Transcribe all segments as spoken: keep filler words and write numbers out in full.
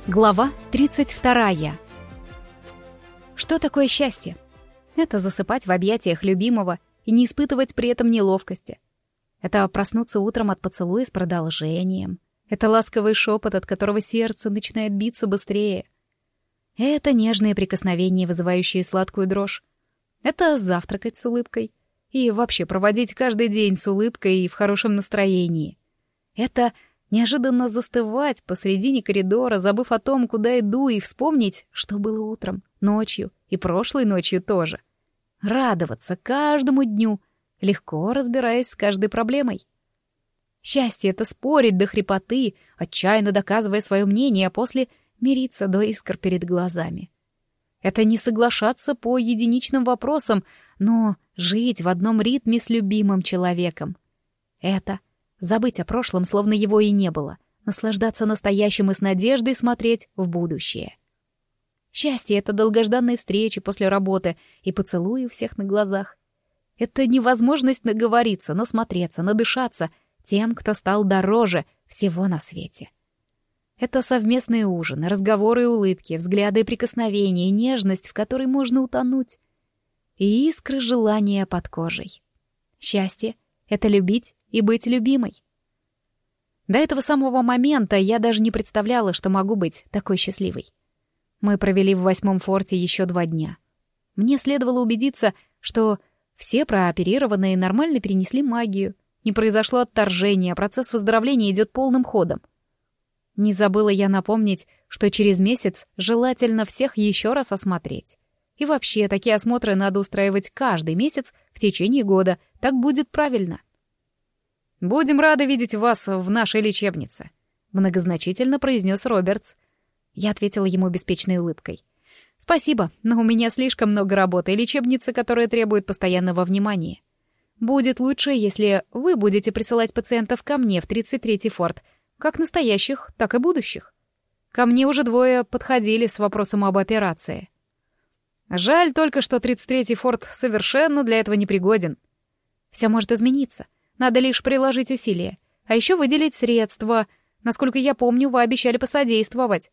Глава тридцать вторая. Что такое счастье? Это засыпать в объятиях любимого и не испытывать при этом неловкости. Это проснуться утром от поцелуя с продолжением. Это ласковый шепот, от которого сердце начинает биться быстрее. Это нежные прикосновения, вызывающие сладкую дрожь. Это завтракать с улыбкой. И вообще проводить каждый день с улыбкой и в хорошем настроении. Это неожиданно застывать посредине коридора, забыв о том, куда иду, и вспомнить, что было утром, ночью и прошлой ночью тоже. Радоваться каждому дню, легко разбираясь с каждой проблемой. Счастье — это спорить до хрипоты, отчаянно доказывая свое мнение, а после мириться до искр перед глазами. Это не соглашаться по единичным вопросам, но жить в одном ритме с любимым человеком. Это забыть о прошлом, словно его и не было, наслаждаться настоящим и с надеждой смотреть в будущее. Счастье — это долгожданные встречи после работы и поцелуи у всех на глазах. Это невозможность наговориться, насмотреться, надышаться тем, кто стал дороже всего на свете. Это совместные ужины, разговоры и улыбки, взгляды и прикосновения, нежность, в которой можно утонуть, и искры желания под кожей. Счастье — это любить и быть любимой. До этого самого момента я даже не представляла, что могу быть такой счастливой. Мы провели в восьмом форте еще два дня. Мне следовало убедиться, что все прооперированные нормально перенесли магию, не произошло отторжения, а процесс выздоровления идет полным ходом. Не забыла я напомнить, что через месяц желательно всех еще раз осмотреть. И вообще, такие осмотры надо устраивать каждый месяц в течение года, так будет правильно. «Будем рады видеть вас в нашей лечебнице», — многозначительно произнес Робертс. Я ответила ему беспечной улыбкой. «Спасибо, но у меня слишком много работы, и лечебница, которая требует постоянного внимания. Будет лучше, если вы будете присылать пациентов ко мне в тридцать третий форт, как настоящих, так и будущих. Ко мне уже двое подходили с вопросом об операции. Жаль только, что тридцать третий форт совершенно для этого не пригоден. Все может измениться. Надо лишь приложить усилия. А еще выделить средства. Насколько я помню, вы обещали посодействовать».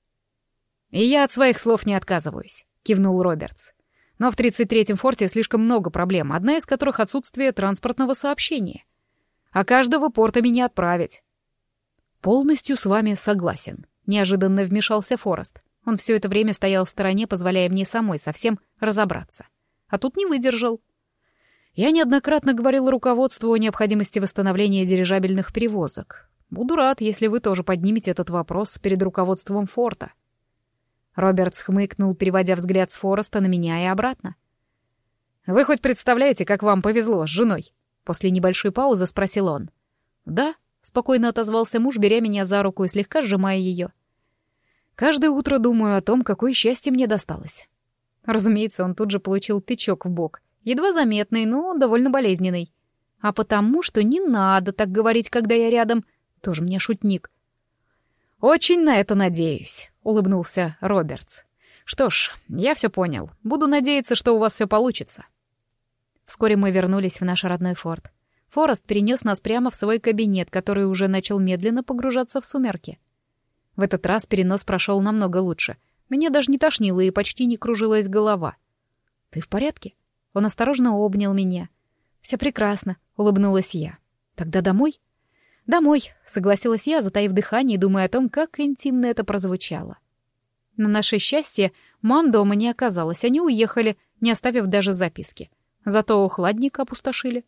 «И я от своих слов не отказываюсь», — кивнул Робертс. «Но в тридцать третьем форте слишком много проблем, одна из которых — отсутствие транспортного сообщения. А каждого порта меня отправить». «Полностью с вами согласен», — неожиданно вмешался Форест. Он все это время стоял в стороне, позволяя мне самой совсем разобраться. А тут не выдержал. «Я неоднократно говорил руководству о необходимости восстановления дирижабельных перевозок. Буду рад, если вы тоже поднимете этот вопрос перед руководством форта». Робертс хмыкнул, переводя взгляд с Фореста на меня и обратно. «Вы хоть представляете, как вам повезло с женой?» После небольшой паузы спросил он. «Да», — спокойно отозвался муж, беря меня за руку и слегка сжимая ее. «Каждое утро думаю о том, какое счастье мне досталось». Разумеется, он тут же получил тычок в бок, едва заметный, но довольно болезненный. А потому, что не надо так говорить, когда я рядом, тоже мне шутник. «Очень на это надеюсь», — улыбнулся Робертс. «Что ж, я все понял. Буду надеяться, что у вас все получится». Вскоре мы вернулись в наш родной форт. Форест перенес нас прямо в свой кабинет, который уже начал медленно погружаться в сумерки. В этот раз перенос прошел намного лучше. Меня даже не тошнило и почти не кружилась голова. «Ты в порядке?» Он осторожно обнял меня. «Все прекрасно», — улыбнулась я. «Тогда домой?» «Домой», — согласилась я, затаив дыхание и думая о том, как интимно это прозвучало. На наше счастье, мам дома не оказалось, они уехали, не оставив даже записки. Зато хладник опустошили.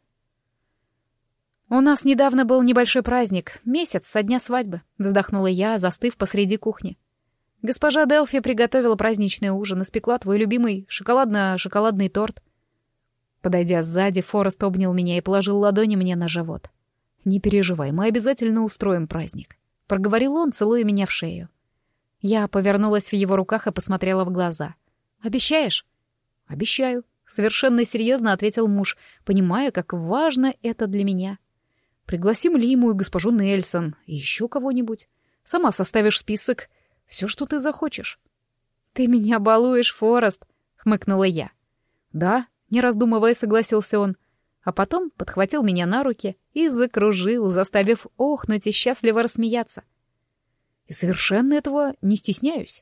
«У нас недавно был небольшой праздник, месяц со дня свадьбы», — вздохнула я, застыв посреди кухни. «Госпожа Делфи приготовила праздничный ужин, испекла твой любимый шоколадно-шоколадный торт». Подойдя сзади, Форест обнял меня и положил ладони мне на живот. «Не переживай, мы обязательно устроим праздник», — проговорил он, целуя меня в шею. Я повернулась в его руках и посмотрела в глаза. «Обещаешь?» «Обещаю», — совершенно серьезно ответил муж, понимая, как важно это для меня. «Пригласим Лиму и госпожу Нельсон, и еще кого-нибудь. Сама составишь список. Все, что ты захочешь». «Ты меня балуешь, Форест», — хмыкнула я. «Да», — не раздумывая, согласился он. А потом подхватил меня на руки и закружил, заставив охнуть и счастливо рассмеяться. и совершенно этого не стесняюсь.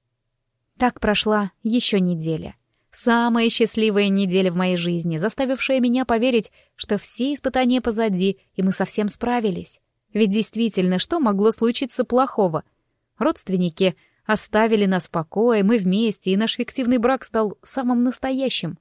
Так прошла еще неделя. Самая счастливая неделя в моей жизни, заставившая меня поверить, что все испытания позади, и мы совсем справились. Ведь действительно, что могло случиться плохого? Родственники оставили нас в покое, мы вместе, и наш фиктивный брак стал самым настоящим.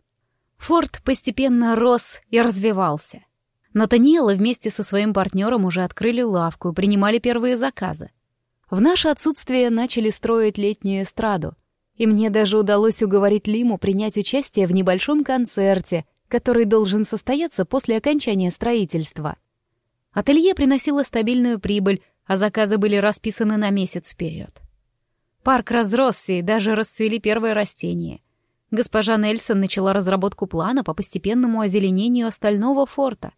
Форт постепенно рос и развивался. Натаниэлы вместе со своим партнером уже открыли лавку и принимали первые заказы. В наше отсутствие начали строить летнюю эстраду, и мне даже удалось уговорить Лиму принять участие в небольшом концерте, который должен состояться после окончания строительства. Ателье приносило стабильную прибыль, а заказы были расписаны на месяц вперед. Парк разросся, и даже расцвели первые растения. Госпожа Нельсон начала разработку плана по постепенному озеленению остального форта.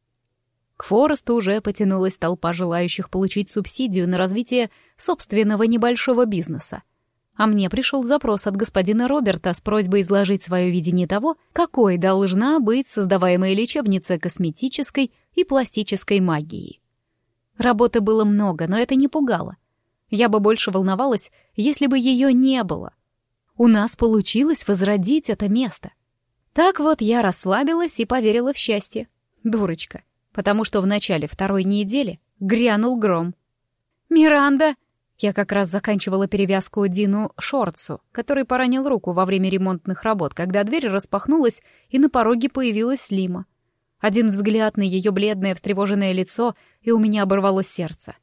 К Форесту уже потянулась толпа желающих получить субсидию на развитие собственного небольшого бизнеса. А мне пришел запрос от господина Роберта с просьбой изложить свое видение того, какой должна быть создаваемая лечебница косметической и пластической магии. Работы было много, но это не пугало. Я бы больше волновалась, если бы ее не было. У нас получилось возродить это место. Так вот я расслабилась и поверила в счастье. Дурочка. Потому что в начале второй недели грянул гром. «Миранда!» Я как раз заканчивала перевязку Дину Шортсу, который поранил руку во время ремонтных работ, когда дверь распахнулась, и на пороге появилась Лима. Один взгляд на ее бледное, встревоженное лицо, и у меня оборвалось сердце.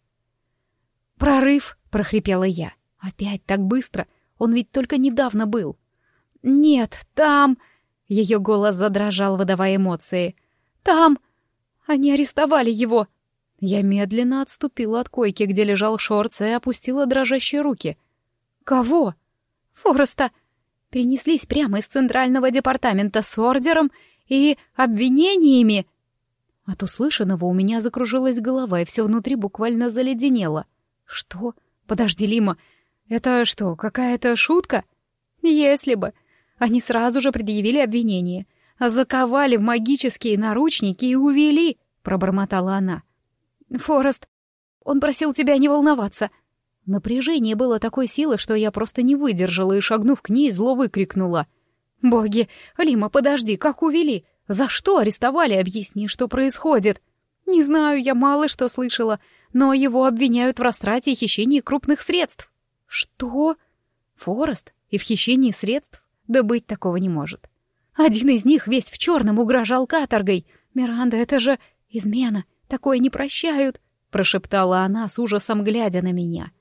«Прорыв!» — прохрипела я. «Опять так быстро! Он ведь только недавно был!» «Нет, там...» — ее голос задрожал, выдавая эмоции. «Там... они арестовали его!» Я медленно отступила от койки, где лежал Шортс, и опустила дрожащие руки. «Кого?» «Фореста!» Перенеслись прямо из центрального департамента с ордером и обвинениями. От услышанного у меня закружилась голова, и все внутри буквально заледенело. «Что? Подожди, Лима, это что, какая-то шутка?» «Если бы. Они сразу же предъявили обвинение, заковали в магические наручники и увели», — пробормотала она. «Форест, он просил тебя не волноваться». Напряжение было такой силы, что я просто не выдержала и, шагнув к ней, зло выкрикнула. «Боги! Лима, подожди, как увели? За что арестовали? Объясни, что происходит». «Не знаю, я мало что слышала, но его обвиняют в растрате и хищении крупных средств». «Что? Форест? И в хищении средств? Да быть такого не может. Один из них весь в черном угрожал каторгой. Миранда, это же измена. Такое не прощают», — прошептала она с ужасом, глядя на меня.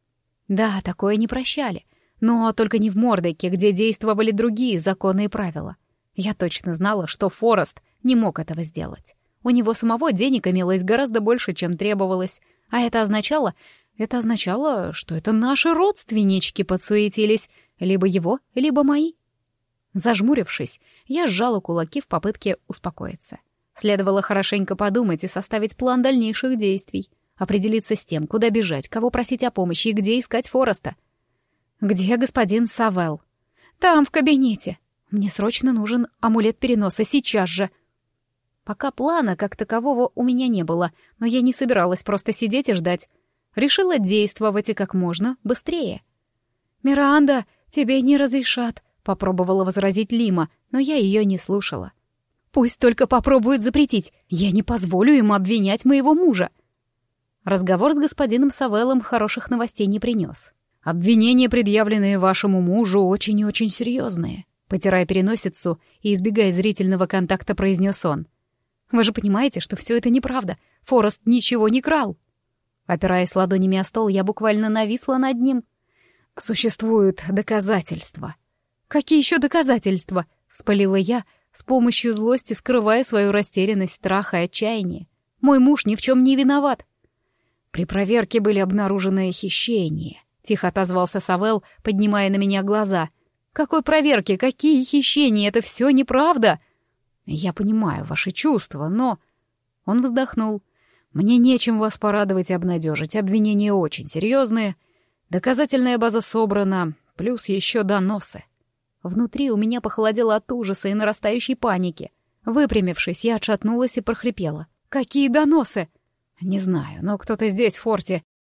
Да, такое не прощали, но только не в Мордеке, где действовали другие законы и правила. Я точно знала, что Форест не мог этого сделать. У него самого денег имелось гораздо больше, чем требовалось, а это означало... Это означало, что это наши родственнички подсуетились, либо его, либо мои. Зажмурившись, я сжала кулаки в попытке успокоиться. Следовало хорошенько подумать и составить план дальнейших действий, определиться с тем, куда бежать, кого просить о помощи и где искать Фореста. «Где господин Савелл?» «Там, в кабинете. Мне срочно нужен амулет переноса, сейчас же». Пока плана как такового у меня не было, но я не собиралась просто сидеть и ждать. Решила действовать и как можно быстрее. «Миранда, тебе не разрешат», — попробовала возразить Лима, но я ее не слушала. «Пусть только попробует запретить. Я не позволю ему обвинять моего мужа». Разговор с господином Савеллом хороших новостей не принес. «Обвинения, предъявленные вашему мужу, очень и очень серьезные», — потирая переносицу и избегая зрительного контакта, произнес он. «Вы же понимаете, что все это неправда. Форест ничего не крал». Опираясь ладонями о стол, я буквально нависла над ним. «Существуют доказательства». «Какие еще доказательства?» — вспылила я, с помощью злости скрывая свою растерянность, страх и отчаяние. «Мой муж ни в чем не виноват». «При проверке были обнаружены хищения», — тихо отозвался Савелл, поднимая на меня глаза. «Какой проверки? Какие хищения? Это все неправда!» «Я понимаю ваши чувства, но...» Он вздохнул. «Мне нечем вас порадовать и обнадежить. Обвинения очень серьезные. Доказательная база собрана, плюс еще доносы». Внутри у меня похолодело от ужаса и нарастающей паники. Выпрямившись, я отшатнулась и прохрипела. «Какие доносы?» «Не знаю, но кто-то здесь, в форте,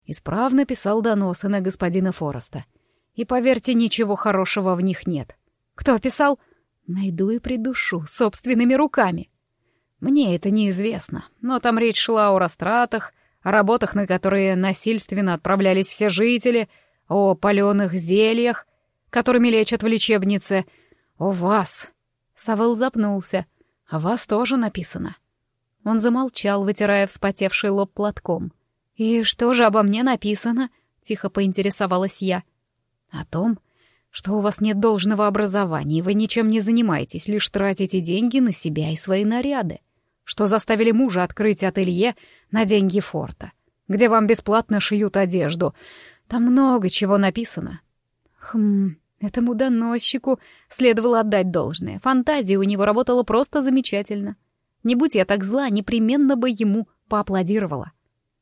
Исправно писал доносы на господина Фореста. И, поверьте, ничего хорошего в них нет. Кто писал? Найду и придушу собственными руками. Мне это неизвестно, но там речь шла о растратах, о работах, на которые насильственно отправлялись все жители, о паленых зельях, которыми лечат в лечебнице, о вас. Савел запнулся. О вас тоже написано. Он замолчал, вытирая вспотевший лоб платком. «И что же обо мне написано?» — тихо поинтересовалась я. «О том, что у вас нет должного образования, и вы ничем не занимаетесь, лишь тратите деньги на себя и свои наряды, что заставили мужа открыть ателье на деньги Форта, где вам бесплатно шьют одежду. Там много чего написано». Хм, этому доносчику следовало отдать должное. Фантазия у него работала просто замечательно. Не будь я так зла, непременно бы ему поаплодировала.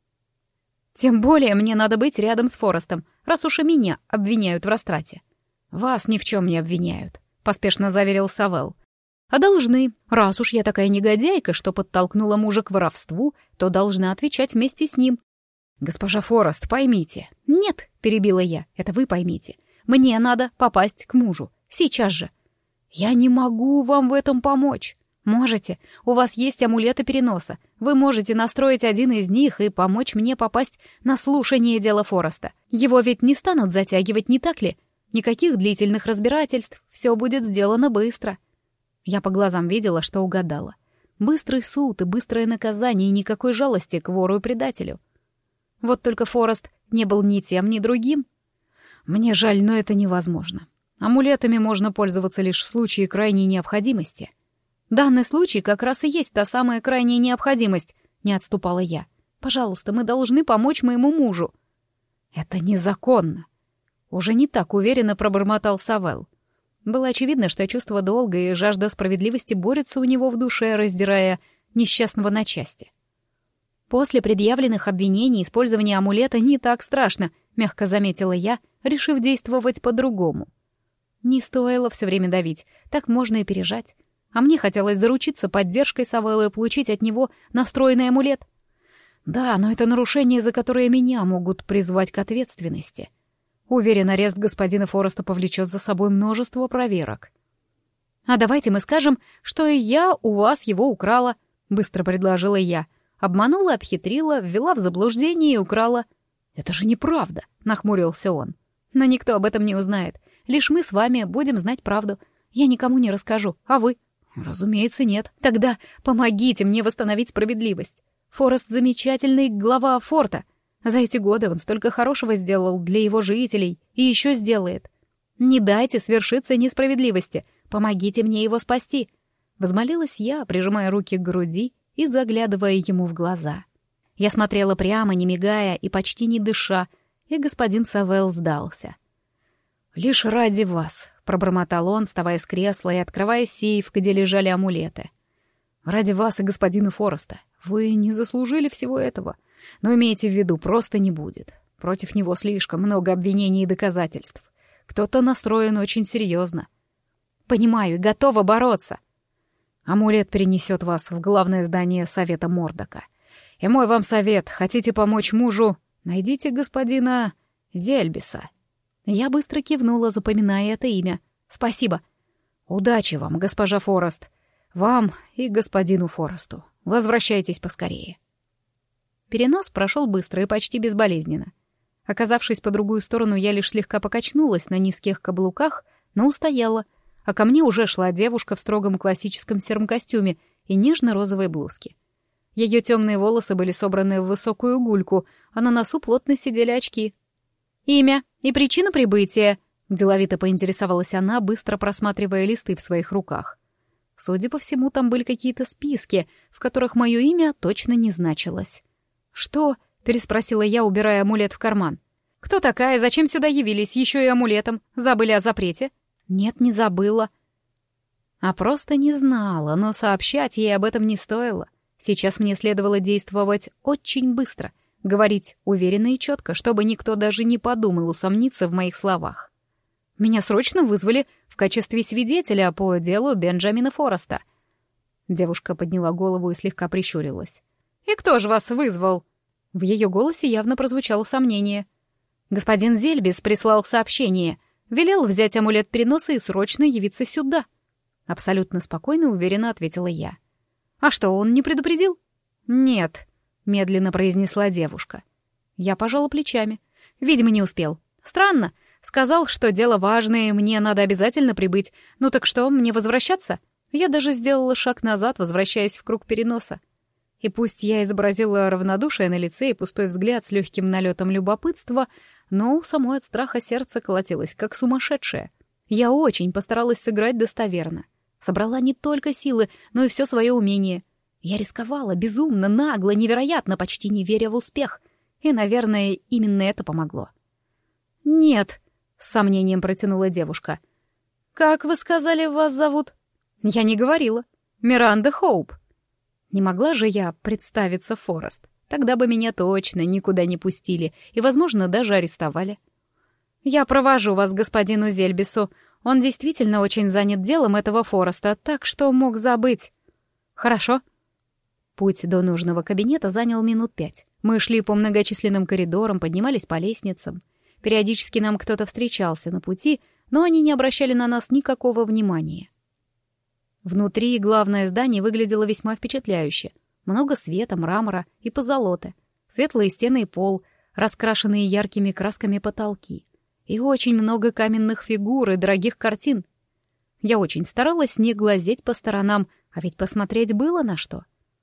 Тем более мне надо быть рядом с Форестом, раз уж и меня обвиняют в растрате. «Вас ни в чем не обвиняют», — поспешно заверил Савел. «А должны. Раз уж я такая негодяйка, что подтолкнула мужа к воровству, то должна отвечать вместе с ним». «Госпожа Форест, поймите». «Нет», — перебила я, — «это вы поймите. Мне надо попасть к мужу. Сейчас же». «Я не могу вам в этом помочь». «Можете. У вас есть амулеты переноса. Вы можете настроить один из них и помочь мне попасть на слушание дела Фореста. Его ведь не станут затягивать, не так ли? Никаких длительных разбирательств. Все будет сделано быстро». Я по глазам видела, что угадала. Быстрый суд и быстрое наказание, и никакой жалости к вору и предателю. Вот только Форест не был ни тем, ни другим. Мне жаль, но это невозможно. Амулетами можно пользоваться лишь в случае крайней необходимости. Данный случай как раз и есть та самая крайняя необходимость, не отступала я. Пожалуйста, мы должны помочь моему мужу. Это незаконно. Уже не так уверенно пробормотал Савел. Было очевидно, что чувство долга и жажда справедливости борются у него в душе, раздирая несчастного на части. После предъявленных обвинений использование амулета не так страшно, мягко заметила я, решив действовать по-другому. Не стоило все время давить, так можно и пережать. А мне хотелось заручиться поддержкой Савелла и получить от него настроенный амулет. Да, но это нарушение, за которое меня могут призвать к ответственности. Уверен, арест господина Фореста повлечет за собой множество проверок. «А давайте мы скажем, что и я у вас его украла», — быстро предложила я. Обманула, обхитрила, ввела в заблуждение и украла. «Это же неправда», — нахмурился он. «Но никто об этом не узнает. Лишь мы с вами будем знать правду. Я никому не расскажу, а вы?» «Разумеется, нет. Тогда помогите мне восстановить справедливость. Форест — замечательный глава форта. За эти годы он столько хорошего сделал для его жителей и еще сделает. Не дайте свершиться несправедливости. Помогите мне его спасти». Возмолилась я, прижимая руки к груди и заглядывая ему в глаза. Я смотрела прямо, не мигая и почти не дыша, и господин Савел сдался. «Лишь ради вас», — пробормотал он, вставая с кресла и открывая сейф, где лежали амулеты. «Ради вас и господина Фореста. Вы не заслужили всего этого. Но имейте в виду, просто не будет. Против него слишком много обвинений и доказательств. Кто-то настроен очень серьезно. Понимаю и готова бороться. Амулет перенесет вас в главное здание Совета Мордока. И мой вам совет, хотите помочь мужу, найдите господина Зельбиса». Я быстро кивнула, запоминая это имя. «Спасибо». «Удачи вам, госпожа Форест. Вам и господину Форесту. Возвращайтесь поскорее». Перенос прошел быстро и почти безболезненно. Оказавшись по другую сторону, я лишь слегка покачнулась на низких каблуках, но устояла, а ко мне уже шла девушка в строгом классическом сером костюме и нежно-розовой блузке. Ее темные волосы были собраны в высокую гульку, а на носу плотно сидели очки. «Имя и причина прибытия?» — деловито поинтересовалась она, быстро просматривая листы в своих руках. Судя по всему, там были какие-то списки, в которых мое имя точно не значилось. «Что?» — переспросила я, убирая амулет в карман. «Кто такая? Зачем сюда явились? Еще и амулетом. Забыли о запрете?» «Нет, не забыла». А просто не знала, но сообщать ей об этом не стоило. Сейчас мне следовало действовать очень быстро, говорить уверенно и четко, чтобы никто даже не подумал усомниться в моих словах. Меня срочно вызвали в качестве свидетеля по делу Бенджамина Фореста. Девушка подняла голову и слегка прищурилась. «И кто же вас вызвал?» В ее голосе явно прозвучало сомнение. «Господин Зельбис прислал сообщение. Велел взять амулет переноса и срочно явиться сюда». Абсолютно спокойно и уверенно ответила я. «А что, он не предупредил?» «Нет», — медленно произнесла девушка. Я пожала плечами. «Видимо, не успел. Странно. Сказал, что дело важное, мне надо обязательно прибыть. Ну так что, мне возвращаться?» Я даже сделала шаг назад, возвращаясь в круг переноса. И пусть я изобразила равнодушие на лице и пустой взгляд с легким налетом любопытства, но у самой от страха сердце колотилось, как сумасшедшее. Я очень постаралась сыграть достоверно. Собрала не только силы, но и все свое умение. Я рисковала безумно, нагло, невероятно, почти не веря в успех. И, наверное, именно это помогло. «Нет», — с сомнением протянула девушка. «Как вы сказали, вас зовут?» «Я не говорила. Миранда Хоуп». Не могла же я представиться Форест. Тогда бы меня точно никуда не пустили и, возможно, даже арестовали. «Я провожу вас к господину Зельбису. Он действительно очень занят делом этого Фореста, так что мог забыть». «Хорошо». Путь до нужного кабинета занял минут пять. Мы шли по многочисленным коридорам, поднимались по лестницам. Периодически нам кто-то встречался на пути, но они не обращали на нас никакого внимания. Внутри главное здание выглядело весьма впечатляюще. Много света, мрамора и позолоты, светлые стены и пол, раскрашенные яркими красками потолки. И очень много каменных фигур и дорогих картин. Я очень старалась не глазеть по сторонам, а ведь посмотреть было на что.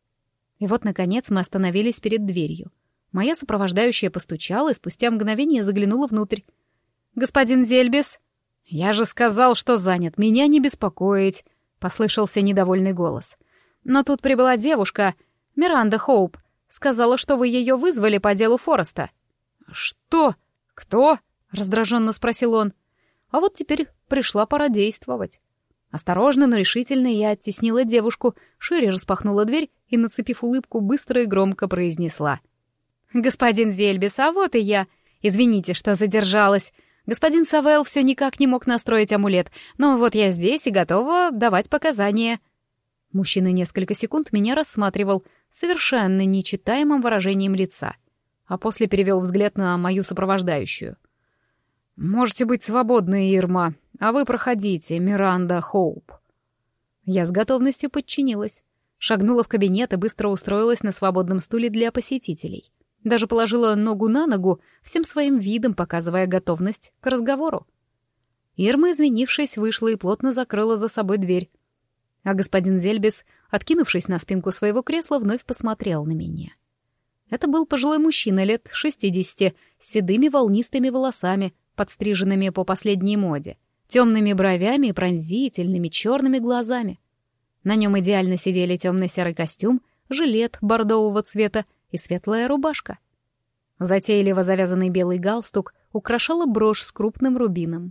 И вот, наконец, мы остановились перед дверью. Моя сопровождающая постучала и спустя мгновение заглянула внутрь. «Господин Зельбис?» «Я же сказал, что занят, меня не беспокоить», — послышался недовольный голос. «Но тут прибыла девушка, Миранда Хоуп. Сказала, что вы ее вызвали по делу Фореста». «Что? Кто?» — раздраженно спросил он. А вот теперь пришла пора действовать. Осторожно, но решительно я оттеснила девушку, шире распахнула дверь и, нацепив улыбку, быстро и громко произнесла. «Господин Зельбис, а вот и я. Извините, что задержалась. Господин Савел все никак не мог настроить амулет, но вот я здесь и готова давать показания». Мужчина несколько секунд меня рассматривал совершенно нечитаемым выражением лица, а после перевел взгляд на мою сопровождающую. «Можете быть свободны, Ирма, а вы проходите, Миранда Хоуп». Я с готовностью подчинилась, шагнула в кабинет и быстро устроилась на свободном стуле для посетителей. Даже положила ногу на ногу, всем своим видом показывая готовность к разговору. Ирма, извинившись, вышла и плотно закрыла за собой дверь. А господин Зельбис, откинувшись на спинку своего кресла, вновь посмотрел на меня. Это был пожилой мужчина лет шестидесяти, с седыми волнистыми волосами, подстриженными по последней моде, темными бровями и пронзительными черными глазами. На нем идеально сидели темно-серый костюм, жилет бордового цвета и светлая рубашка. Затейливо завязанный белый галстук украшала брошь с крупным рубином.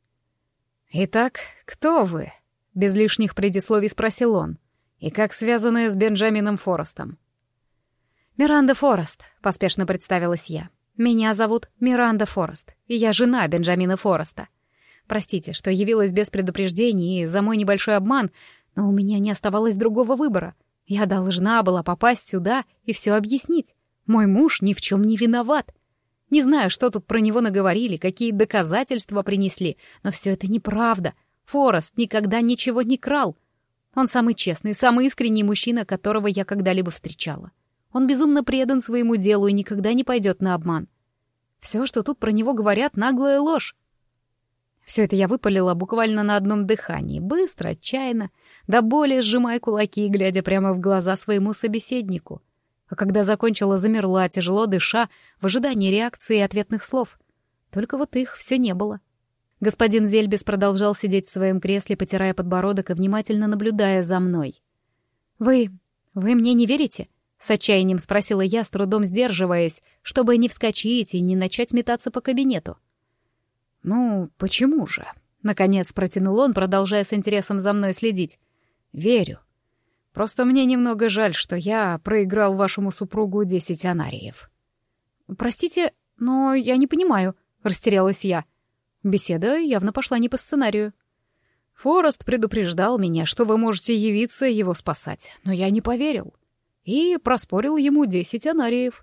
«Итак, кто вы?» — без лишних предисловий спросил он. «И как связаны с Бенджамином Форестом?» «Миранда Форест», — поспешно представилась я. «Меня зовут Миранда Форест, и я жена Бенджамина Фореста. Простите, что явилась без предупреждений и за мой небольшой обман, но у меня не оставалось другого выбора. Я должна была попасть сюда и все объяснить. Мой муж ни в чем не виноват. Не знаю, что тут про него наговорили, какие доказательства принесли, но все это неправда. Форест никогда ничего не крал. Он самый честный, самый искренний мужчина, которого я когда-либо встречала. Он безумно предан своему делу и никогда не пойдет на обман. Все, что тут про него говорят, наглая ложь. Все это я выпалила буквально на одном дыхании, быстро, отчаянно, до боли сжимая кулаки, глядя прямо в глаза своему собеседнику. А когда закончила, замерла, тяжело дыша, в ожидании реакции и ответных слов. Только вот их все не было. Господин Зельбис продолжал сидеть в своем кресле, потирая подбородок и внимательно наблюдая за мной. «Вы... вы мне не верите?» — с отчаянием спросила я, с трудом сдерживаясь, чтобы не вскочить и не начать метаться по кабинету. «Ну, почему же?» — наконец протянул он, продолжая с интересом за мной следить. «Верю. Просто мне немного жаль, что я проиграл вашему супругу десять анариев». «Простите, но я не понимаю», — растерялась я. Беседа явно пошла не по сценарию. «Форест предупреждал меня, что вы можете явиться его спасать, но я не поверил. И проспорил ему десять анариев», —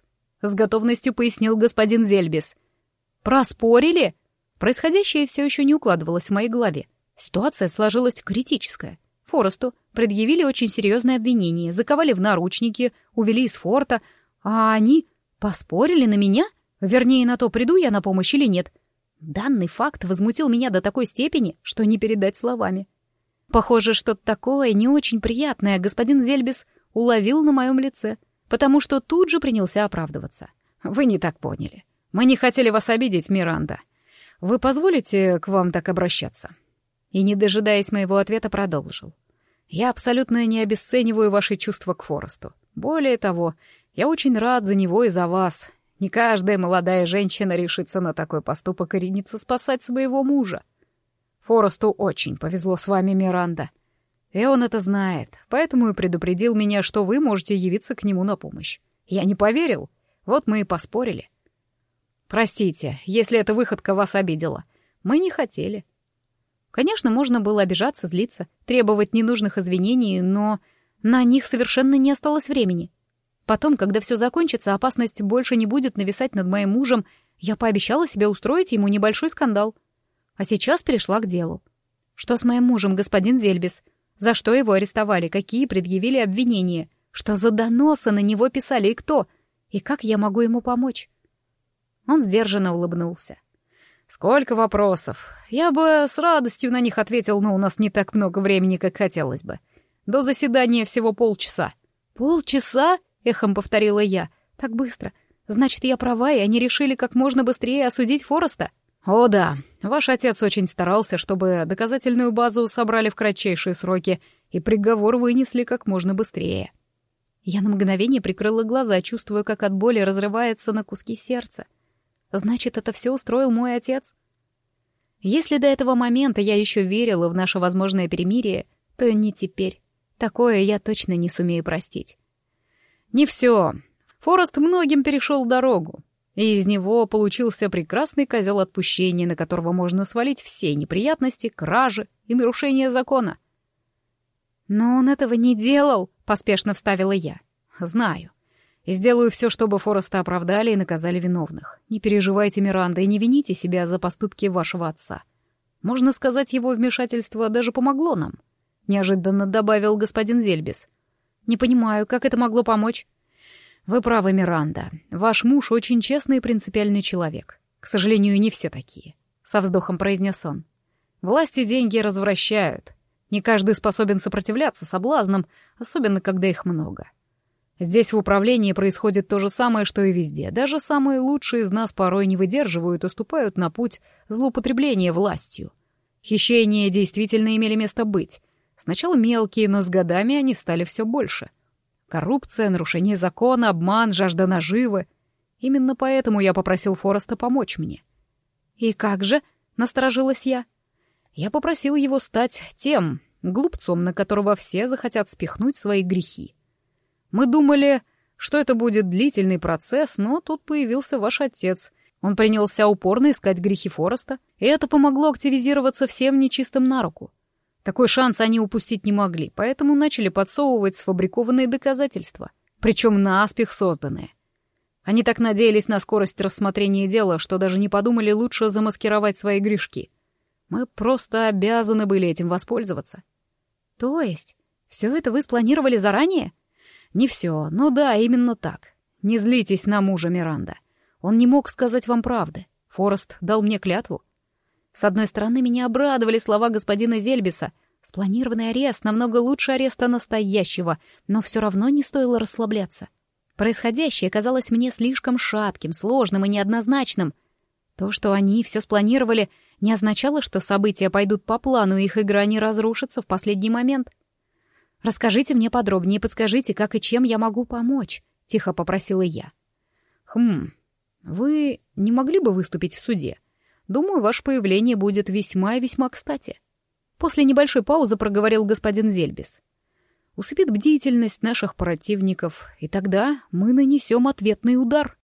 с готовностью пояснил господин Зельбис. Проспорили? Происходящее все еще не укладывалось в моей голове. Ситуация сложилась критическая. Форесту предъявили очень серьезное обвинение, заковали в наручники, увели из форта, а они поспорили на меня? Вернее, на то, приду я на помощь или нет. Данный факт возмутил меня до такой степени, что не передать словами. Похоже, что-то такое не очень приятное господин Зельбис уловил на моем лице, потому что тут же принялся оправдываться. «Вы не так поняли. Мы не хотели вас обидеть, Миранда. Вы позволите к вам так обращаться?» И, не дожидаясь моего ответа, продолжил. «Я абсолютно не обесцениваю ваши чувства к Форесту. Более того, я очень рад за него и за вас. Не каждая молодая женщина решится на такой поступок и ринется спасать своего мужа. Форесту очень повезло с вами, Миранда. И он это знает, поэтому и предупредил меня, что вы можете явиться к нему на помощь. Я не поверил, вот мы и поспорили. Простите, если эта выходка вас обидела. Мы не хотели». Конечно, можно было обижаться, злиться, требовать ненужных извинений, но на них совершенно не осталось времени. Потом, когда все закончится, опасность больше не будет нависать над моим мужем, я пообещала себе устроить ему небольшой скандал. А сейчас перешла к делу. Что с моим мужем, господин Зельбис? За что его арестовали? Какие предъявили обвинения? Что за доносы на него писали и кто? И как я могу ему помочь? Он сдержанно улыбнулся. «Сколько вопросов. Я бы с радостью на них ответил, но у нас не так много времени, как хотелось бы. До заседания всего полчаса». «Полчаса?» — эхом повторила я. «Так быстро. Значит, я права, и они решили как можно быстрее осудить Фореста?» «О да, ваш отец очень старался, чтобы доказательную базу собрали в кратчайшие сроки, и приговор вынесли как можно быстрее». Я на мгновение прикрыла глаза, чувствуя, как от боли разрывается на куски сердце. Значит, это все устроил мой отец? Если до этого момента я еще верила в наше возможное перемирие, то не теперь. Такое я точно не сумею простить. Не все. Форест многим перешел дорогу, и из него получился прекрасный козел отпущения, на которого можно свалить все неприятности, кражи и нарушения закона. Но он этого не делал, поспешно вставила я. Знаю. И сделаю все, чтобы Фореста оправдали и наказали виновных. Не переживайте, Миранда, и не вините себя за поступки вашего отца. Можно сказать, его вмешательство даже помогло нам. Неожиданно добавил господин Зельбис. Не понимаю, как это могло помочь? Вы правы, Миранда. Ваш муж очень честный и принципиальный человек. К сожалению, не все такие. Со вздохом произнес он. Власть и деньги развращают. Не каждый способен сопротивляться соблазнам, особенно когда их много. Здесь в управлении происходит то же самое, что и везде. Даже самые лучшие из нас порой не выдерживают и ступают на путь злоупотребления властью. Хищения действительно имели место быть. Сначала мелкие, но с годами они стали все больше. Коррупция, нарушение закона, обман, жажда наживы. Именно поэтому я попросил Фореста помочь мне. «И как же?» — насторожилась я. Я попросил его стать тем глупцом, на которого все захотят спихнуть свои грехи. Мы думали, что это будет длительный процесс, но тут появился ваш отец. Он принялся упорно искать грехи Фореста, и это помогло активизироваться всем нечистым на руку. Такой шанс они упустить не могли, поэтому начали подсовывать сфабрикованные доказательства, причем наспех созданные. Они так надеялись на скорость рассмотрения дела, что даже не подумали лучше замаскировать свои грешки. Мы просто обязаны были этим воспользоваться. То есть, все это вы спланировали заранее? Не все, но да, именно так. Не злитесь на мужа, Миранда. Он не мог сказать вам правды. Форест дал мне клятву. С одной стороны, меня обрадовали слова господина Зельбиса. Спланированный арест намного лучше ареста настоящего, но все равно не стоило расслабляться. Происходящее казалось мне слишком шатким, сложным и неоднозначным. То, что они все спланировали, не означало, что события пойдут по плану, и их игра не разрушится в последний момент. «Расскажите мне подробнее, подскажите, как и чем я могу помочь», — тихо попросила я. «Хм, вы не могли бы выступить в суде? Думаю, ваше появление будет весьма и весьма кстати». После небольшой паузы проговорил господин Зельбис. «Усыпит бдительность наших противников, и тогда мы нанесем ответный удар».